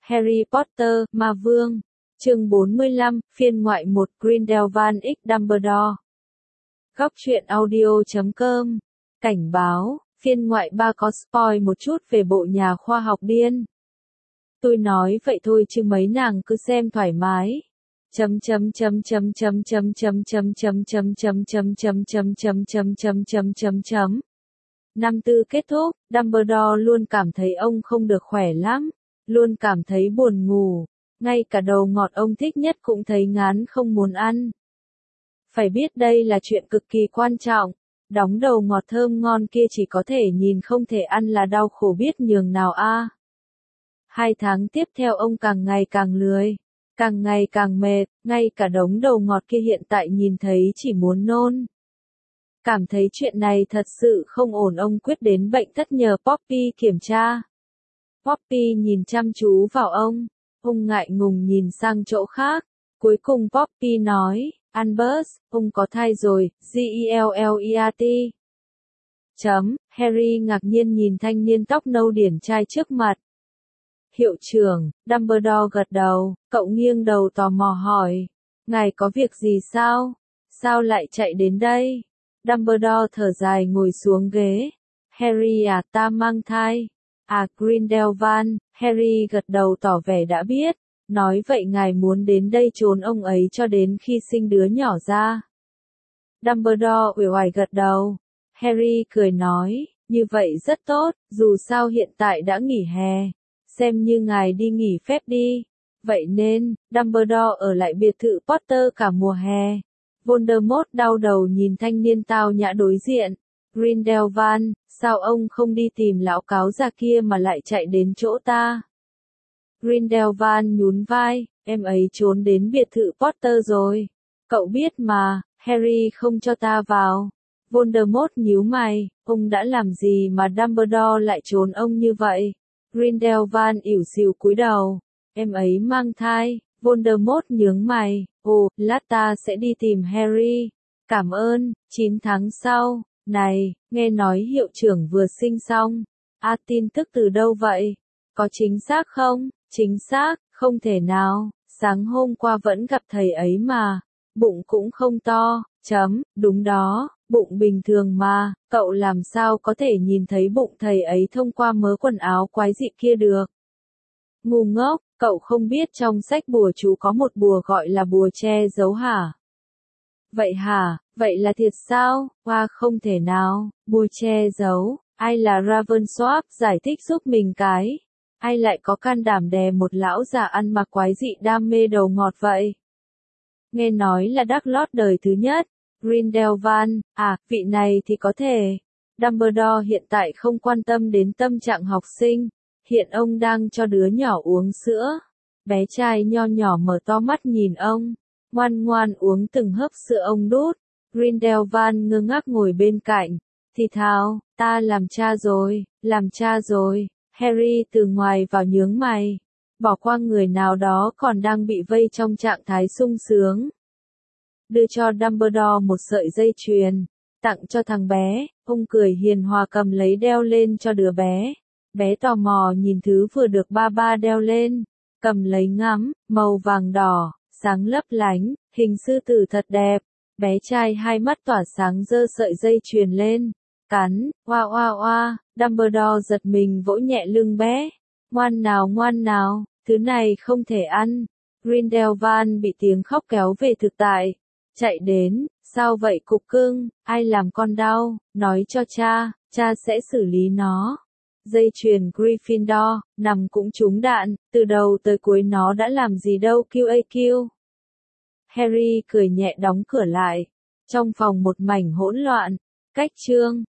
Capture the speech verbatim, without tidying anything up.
Harry Potter, Ma Vương. Chương bốn mươi lăm, phiên ngoại một, Grindelwald x Dumbledore. Góc truyện audio chấm com. Cảnh báo, phiên ngoại ba có spoil một chút về bộ nhà khoa học điên. Tôi nói vậy thôi chứ mấy nàng cứ xem thoải mái. Chấm chấm chấm chấm chấm chấm chấm chấm chấm chấm chấm chấm chấm chấm chấm chấm chấm chấm chấm chấm. Năm tư kết thúc, Dumbledore luôn cảm thấy ông không được khỏe lắm, luôn cảm thấy buồn ngủ, ngay cả đầu ngọt ông thích nhất cũng thấy ngán không muốn ăn. Phải biết đây là chuyện cực kỳ quan trọng, đóng đầu ngọt thơm ngon kia chỉ có thể nhìn không thể ăn là đau khổ biết nhường nào a. Hai tháng tiếp theo ông càng ngày càng lười, càng ngày càng mệt, ngay cả đống đầu ngọt kia hiện tại nhìn thấy chỉ muốn nôn. Cảm thấy chuyện này thật sự không ổn ông quyết đến bệnh thất nhờ Poppy kiểm tra. Poppy nhìn chăm chú vào ông, ông ngại ngùng nhìn sang chỗ khác, cuối cùng Poppy nói, Albus, ông có thai rồi, G E L L E R T. Chấm, Harry ngạc nhiên nhìn thanh niên tóc nâu điển trai trước mặt. Hiệu trưởng, Dumbledore gật đầu, cậu nghiêng đầu tò mò hỏi, ngài có việc gì sao? Sao lại chạy đến đây? Dumbledore thở dài ngồi xuống ghế. Harry à, ta mang thai. À, Grindelwald, Harry gật đầu tỏ vẻ đã biết. Nói vậy ngài muốn đến đây trốn ông ấy cho đến khi sinh đứa nhỏ ra. Dumbledore uể oải gật đầu. Harry cười nói, như vậy rất tốt, dù sao hiện tại đã nghỉ hè. Xem như ngài đi nghỉ phép đi. Vậy nên, Dumbledore ở lại biệt thự Potter cả mùa hè. Voldemort đau đầu nhìn thanh niên tao nhã đối diện. Grindelwald, sao ông không đi tìm lão cáo già kia mà lại chạy đến chỗ ta? Grindelwald nhún vai, em ấy trốn đến biệt thự Potter rồi. Cậu biết mà, Harry không cho ta vào. Voldemort nhíu mày, ông đã làm gì mà Dumbledore lại trốn ông như vậy? Grindelwald ỉu xìu cúi đầu, em ấy mang thai. Voldemort nhướng mày, ồ, lát ta sẽ đi tìm Harry. Cảm ơn, chín tháng sau, này, nghe nói hiệu trưởng vừa sinh xong. À, tin tức từ đâu vậy? Có chính xác không? Chính xác, không thể nào, sáng hôm qua vẫn gặp thầy ấy mà. Bụng cũng không to, chấm, đúng đó, bụng bình thường mà, cậu làm sao có thể nhìn thấy bụng thầy ấy thông qua mớ quần áo quái dị kia được? Ngu ngốc, cậu không biết trong sách bùa chú có một bùa gọi là bùa che giấu hả? Vậy hả, vậy là thiệt sao? Hoa không thể nào, bùa che giấu, ai là Ravensworth giải thích giúp mình cái. Ai lại có can đảm đè một lão già ăn mặc quái dị đam mê đầu ngọt vậy? Nghe nói là Dumbledore đời thứ nhất. Grindelwald, à, vị này thì có thể. Dumbledore hiện tại không quan tâm đến tâm trạng học sinh. Hiện ông đang cho đứa nhỏ uống sữa. Bé trai nho nhỏ mở to mắt nhìn ông. Ngoan ngoan uống từng hớp sữa ông đút. Grindelwald ngơ ngác ngồi bên cạnh. Thì thào, ta làm cha rồi, làm cha rồi. Harry từ ngoài vào nhướng mày. Bỏ qua người nào đó còn đang bị vây trong trạng thái sung sướng. Đưa cho Dumbledore một sợi dây chuyền. Tặng cho thằng bé, ông cười hiền hòa cầm lấy đeo lên cho đứa bé. Bé tò mò nhìn thứ vừa được ba ba đeo lên. Cầm lấy ngắm, màu vàng đỏ, sáng lấp lánh, hình sư tử thật đẹp. Bé trai hai mắt tỏa sáng giơ sợi dây chuyền lên. Cắn, oa oa oa, Dumbledore giật mình vỗ nhẹ lưng bé. Ngoan nào ngoan nào, thứ này không thể ăn. Grindelwald bị tiếng khóc kéo về thực tại. Chạy đến, sao vậy cục cưng, ai làm con đau, nói cho cha, cha sẽ xử lý nó. Dây chuyền Gryffindor, nằm cũng trúng đạn, từ đầu tới cuối nó đã làm gì đâu Q A Q. Harry cười nhẹ đóng cửa lại. Trong phòng một mảnh hỗn loạn. Cách chương.